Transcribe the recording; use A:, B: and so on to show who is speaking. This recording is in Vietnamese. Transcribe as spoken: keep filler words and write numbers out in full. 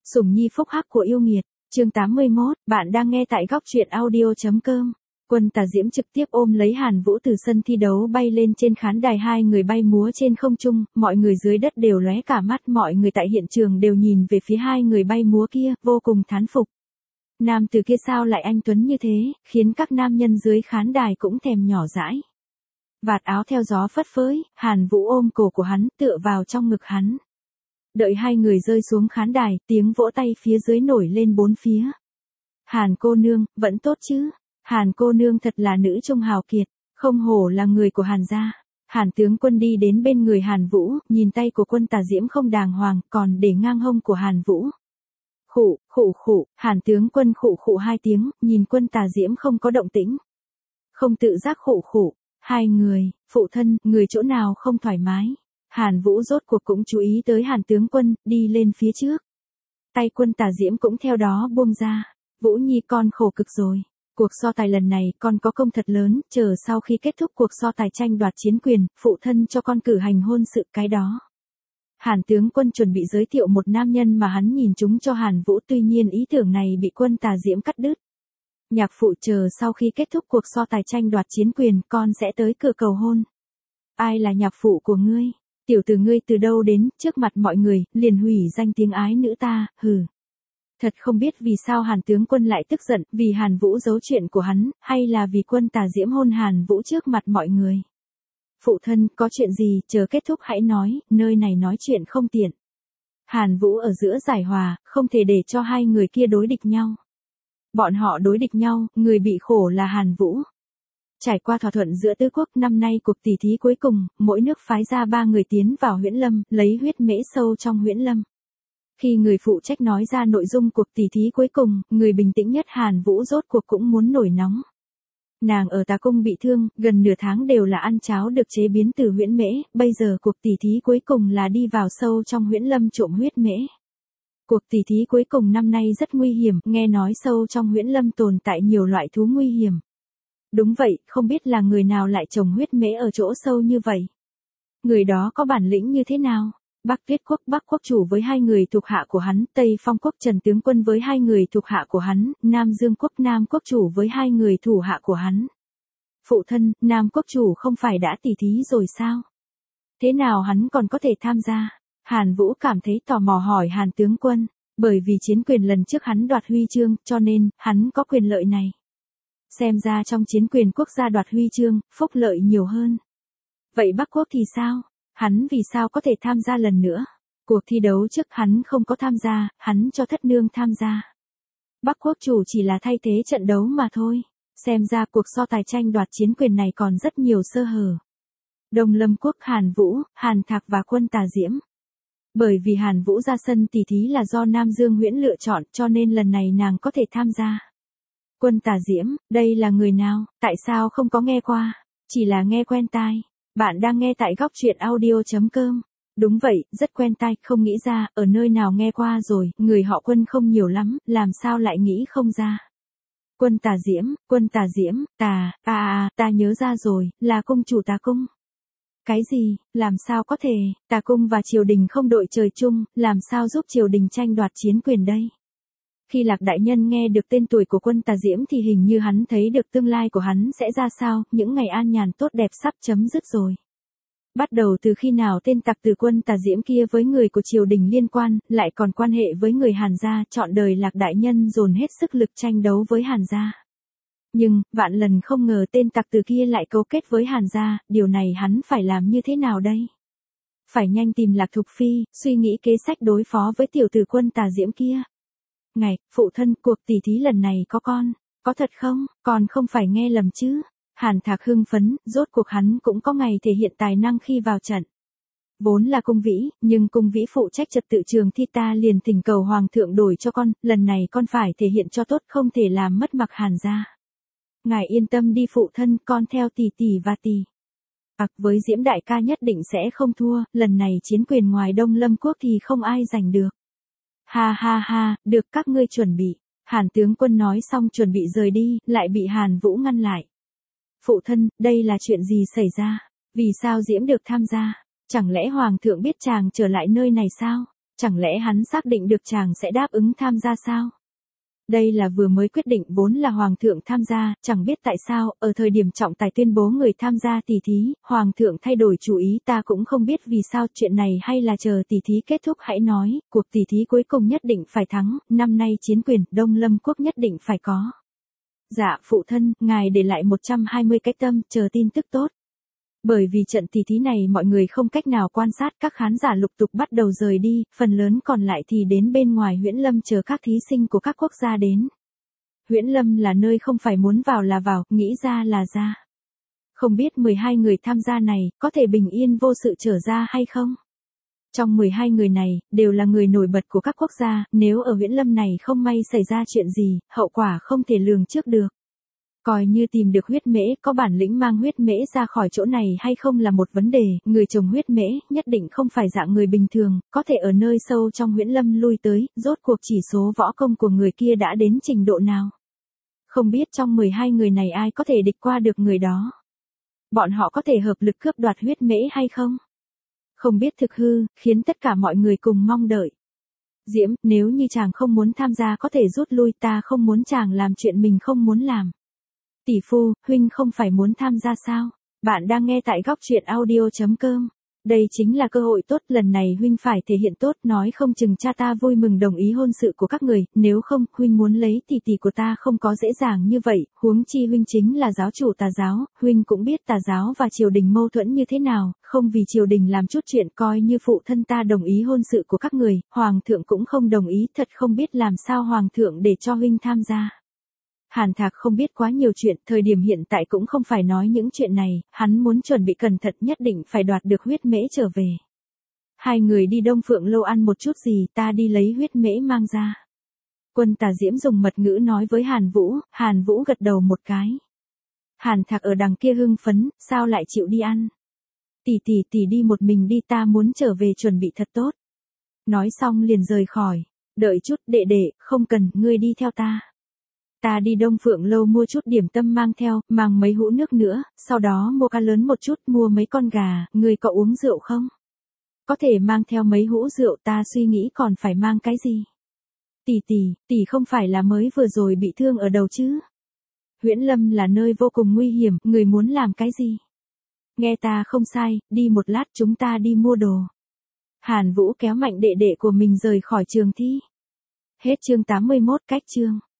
A: Sủng nhi phúc hắc của yêu nghiệt, chương tám mươi mốt, bạn đang nghe tại góc truyện audio.com. Quân Tà Diễm trực tiếp ôm lấy Hàn Vũ từ sân thi đấu bay lên trên khán đài, hai người bay múa trên không trung, mọi người dưới đất đều lóe cả mắt, mọi người tại hiện trường đều nhìn về phía hai người bay múa kia, vô cùng thán phục. Nam tử kia sao lại anh tuấn như thế, khiến các nam nhân dưới khán đài cũng thèm nhỏ dãi. Vạt áo theo gió phất phới, Hàn Vũ ôm cổ của hắn, tựa vào trong ngực hắn. Đợi hai người rơi xuống khán đài, tiếng vỗ tay phía dưới nổi lên bốn phía. Hàn cô nương, vẫn tốt chứ? Hàn cô nương thật là nữ trung hào kiệt, không hổ là người của Hàn gia. Hàn tướng quân đi đến bên người Hàn Vũ, nhìn tay của Quân Tà Diễm không đàng hoàng, còn để ngang hông của Hàn Vũ. Khụ, khụ khụ, Hàn tướng quân khụ khụ hai tiếng, nhìn Quân Tà Diễm không có động tĩnh. Không tự giác khụ khụ, hai người, phụ thân, người chỗ nào không thoải mái. Hàn Vũ rốt cuộc cũng chú ý tới Hàn tướng quân, đi lên phía trước. Tay Quân Tà Diễm cũng theo đó buông ra. Vũ Nhi con khổ cực rồi. Cuộc so tài lần này con có công thật lớn, chờ sau khi kết thúc cuộc so tài tranh đoạt chiến quyền, phụ thân cho con cử hành hôn sự cái đó. Hàn tướng quân chuẩn bị giới thiệu một nam nhân mà hắn nhìn chúng cho Hàn Vũ, tuy nhiên ý tưởng này bị Quân Tà Diễm cắt đứt. Nhạc phụ, chờ sau khi kết thúc cuộc so tài tranh đoạt chiến quyền, con sẽ tới cửa cầu hôn. Ai là nhạc phụ của ngươi? Tiểu tử ngươi từ đâu đến, trước mặt mọi người, liền hủy danh tiếng ái nữ ta, hừ. Thật không biết vì sao Hàn tướng quân lại tức giận, vì Hàn Vũ giấu chuyện của hắn, hay là vì Quân Tà Diễm hôn Hàn Vũ trước mặt mọi người. Phụ thân, có chuyện gì, chờ kết thúc hãy nói, nơi này nói chuyện không tiện. Hàn Vũ ở giữa giải hòa, không thể để cho hai người kia đối địch nhau. Bọn họ đối địch nhau, người bị khổ là Hàn Vũ. Trải qua thỏa thuận giữa tứ quốc, năm nay cuộc tỷ thí cuối cùng, mỗi nước phái ra ba người tiến vào huyễn lâm, lấy huyết mễ sâu trong huyễn lâm. Khi người phụ trách nói ra nội dung cuộc tỷ thí cuối cùng, người bình tĩnh nhất Hàn Vũ rốt cuộc cũng muốn nổi nóng. Nàng ở Tà Cung bị thương, gần nửa tháng đều là ăn cháo được chế biến từ huyễn mễ, bây giờ cuộc tỷ thí cuối cùng là đi vào sâu trong huyễn lâm trộm huyết mễ. Cuộc tỷ thí cuối cùng năm nay rất nguy hiểm, nghe nói sâu trong huyễn lâm tồn tại nhiều loại thú nguy hiểm. Đúng vậy, không biết là người nào lại trồng huyết mễ ở chỗ sâu như vậy. Người đó có bản lĩnh như thế nào? Bắc Tuyết quốc Bắc quốc chủ với hai người thuộc hạ của hắn, Tây Phong quốc Trần tướng quân với hai người thuộc hạ của hắn, Nam Dương quốc Nam quốc chủ với hai người thủ hạ của hắn. Phụ thân, Nam quốc chủ không phải đã tỷ thí rồi sao? Thế nào hắn còn có thể tham gia? Hàn Vũ cảm thấy tò mò hỏi Hàn tướng quân, bởi vì chiến quyền lần trước hắn đoạt huy chương, cho nên, hắn có quyền lợi này. Xem ra trong chiến quyền quốc gia đoạt huy chương, phúc lợi nhiều hơn. Vậy Bắc quốc thì sao? Hắn vì sao có thể tham gia lần nữa? Cuộc thi đấu trước hắn không có tham gia, hắn cho thất nương tham gia. Bắc quốc chủ chỉ là thay thế trận đấu mà thôi. Xem ra cuộc so tài tranh đoạt chiến quyền này còn rất nhiều sơ hở. Đông Lâm quốc Hàn Vũ, Hàn Thạc và Quân Tà Diễm. Bởi vì Hàn Vũ ra sân tỷ thí là do Nam Dương Huyễn lựa chọn, cho nên lần này nàng có thể tham gia. Quân Tà Diễm, đây là người nào, tại sao không có nghe qua, chỉ là nghe quen tai. Bạn đang nghe tại góc truyện audio.com. Đúng vậy, rất quen tai, không nghĩ ra, ở nơi nào nghe qua rồi, người họ Quân không nhiều lắm, làm sao lại nghĩ không ra. Quân Tà Diễm, Quân Tà Diễm, Tà, à à, ta nhớ ra rồi, là cung chủ Tà Cung. Cái gì, làm sao có thể, Tà Cung và triều đình không đội trời chung, làm sao giúp triều đình tranh đoạt chiến quyền đây? Khi Lạc đại nhân nghe được tên tuổi của Quân Tà Diễm thì hình như hắn thấy được tương lai của hắn sẽ ra sao, những ngày an nhàn tốt đẹp sắp chấm dứt rồi. Bắt đầu từ khi nào tên tặc tử Quân Tà Diễm kia với người của triều đình liên quan, lại còn quan hệ với người Hàn gia, trọn đời Lạc đại nhân dồn hết sức lực tranh đấu với Hàn gia. Nhưng, vạn lần không ngờ tên tặc tử kia lại cấu kết với Hàn gia, điều này hắn phải làm như thế nào đây? Phải nhanh tìm Lạc Thục Phi, suy nghĩ kế sách đối phó với tiểu tử Quân Tà Diễm kia. Ngày, phụ thân, cuộc tỷ thí lần này có con, có thật không, còn không phải nghe lầm chứ. Hàn Thạc hưng phấn, rốt cuộc hắn cũng có ngày thể hiện tài năng khi vào trận. Vốn là cung vĩ, nhưng cung vĩ phụ trách trật tự trường thi, ta liền thỉnh cầu hoàng thượng đổi cho con, lần này con phải thể hiện cho tốt, không thể làm mất mặt Hàn gia. Ngài yên tâm đi phụ thân, con theo tỷ tỷ và tỷ. Ặc với Diễm đại ca nhất định sẽ không thua, lần này chiến quyền ngoài Đông Lâm quốc thì không ai giành được. Ha ha ha, được các ngươi chuẩn bị. Hàn tướng quân nói xong chuẩn bị rời đi, lại bị Hàn Vũ ngăn lại. Phụ thân, đây là chuyện gì xảy ra? Vì sao Diễm được tham gia? Chẳng lẽ hoàng thượng biết chàng trở lại nơi này sao? Chẳng lẽ hắn xác định được chàng sẽ đáp ứng tham gia sao? Đây là vừa mới quyết định vốn là Hoàng thượng tham gia, chẳng biết tại sao, ở thời điểm trọng tài tuyên bố người tham gia tỷ thí, Hoàng thượng thay đổi chủ ý, ta cũng không biết vì sao, chuyện này hay là chờ tỷ thí kết thúc hãy nói, cuộc tỷ thí cuối cùng nhất định phải thắng, năm nay chiến quyền, Đông Lâm quốc nhất định phải có. Dạ phụ thân, ngài để lại một trăm hai mươi cái tâm, chờ tin tức tốt. Bởi vì trận tỷ thí này mọi người không cách nào quan sát, các khán giả lục tục bắt đầu rời đi, phần lớn còn lại thì đến bên ngoài Huyễn Lâm chờ các thí sinh của các quốc gia đến. Huyễn Lâm là nơi không phải muốn vào là vào, nghĩ ra là ra. Không biết mười hai người tham gia này, có thể bình yên vô sự trở ra hay không? Trong mười hai người này, đều là người nổi bật của các quốc gia, nếu ở Huyễn Lâm này không may xảy ra chuyện gì, hậu quả không thể lường trước được. Coi như tìm được huyết mễ, có bản lĩnh mang huyết mễ ra khỏi chỗ này hay không là một vấn đề, người trồng huyết mễ, nhất định không phải dạng người bình thường, có thể ở nơi sâu trong Huyễn Lâm lui tới, rốt cuộc chỉ số võ công của người kia đã đến trình độ nào. Không biết trong mười hai người này ai có thể địch qua được người đó. Bọn họ có thể hợp lực cướp đoạt huyết mễ hay không? Không biết thực hư, khiến tất cả mọi người cùng mong đợi. Diễm, nếu như chàng không muốn tham gia có thể rút lui, ta không muốn chàng làm chuyện mình không muốn làm. Tỷ phu, huynh không phải muốn tham gia sao? Bạn đang nghe tại góc truyện audio chấm com. Đây chính là cơ hội tốt, lần này huynh phải thể hiện tốt, nói không chừng cha ta vui mừng đồng ý hôn sự của các người, nếu không, huynh muốn lấy tỷ tỷ của ta không có dễ dàng như vậy, huống chi huynh chính là giáo chủ Tà giáo, huynh cũng biết Tà giáo và triều đình mâu thuẫn như thế nào, không vì triều đình làm chút chuyện coi như phụ thân ta đồng ý hôn sự của các người, hoàng thượng cũng không đồng ý, thật không biết làm sao hoàng thượng để cho huynh tham gia. Hàn Thạc không biết quá nhiều chuyện, thời điểm hiện tại cũng không phải nói những chuyện này, hắn muốn chuẩn bị cẩn thận, nhất định phải đoạt được huyết mễ trở về. Hai người đi Đông Phượng Lâu ăn một chút gì, ta đi lấy huyết mễ mang ra. Quân Tà Diễm dùng mật ngữ nói với Hàn Vũ, Hàn Vũ gật đầu một cái. Hàn Thạc ở đằng kia hưng phấn, sao lại chịu đi ăn? Tỷ tỷ tỷ đi một mình đi, ta muốn trở về chuẩn bị thật tốt. Nói xong liền rời khỏi, đợi chút đệ đệ, không cần, ngươi đi theo ta. Ta đi Đông Phượng Lâu mua chút điểm tâm mang theo, mang mấy hũ nước nữa, sau đó mua cá lớn một chút, mua mấy con gà, ngươi có uống rượu không? Có thể mang theo mấy hũ rượu, ta suy nghĩ còn phải mang cái gì? Tỷ tỷ, tỷ không phải là mới vừa rồi bị thương ở đầu chứ? Huyễn Lâm là nơi vô cùng nguy hiểm, người muốn làm cái gì? Nghe ta không sai, đi một lát chúng ta đi mua đồ. Hàn Vũ kéo mạnh đệ đệ của mình rời khỏi trường thi. Hết chương tám mươi mốt, cách chương.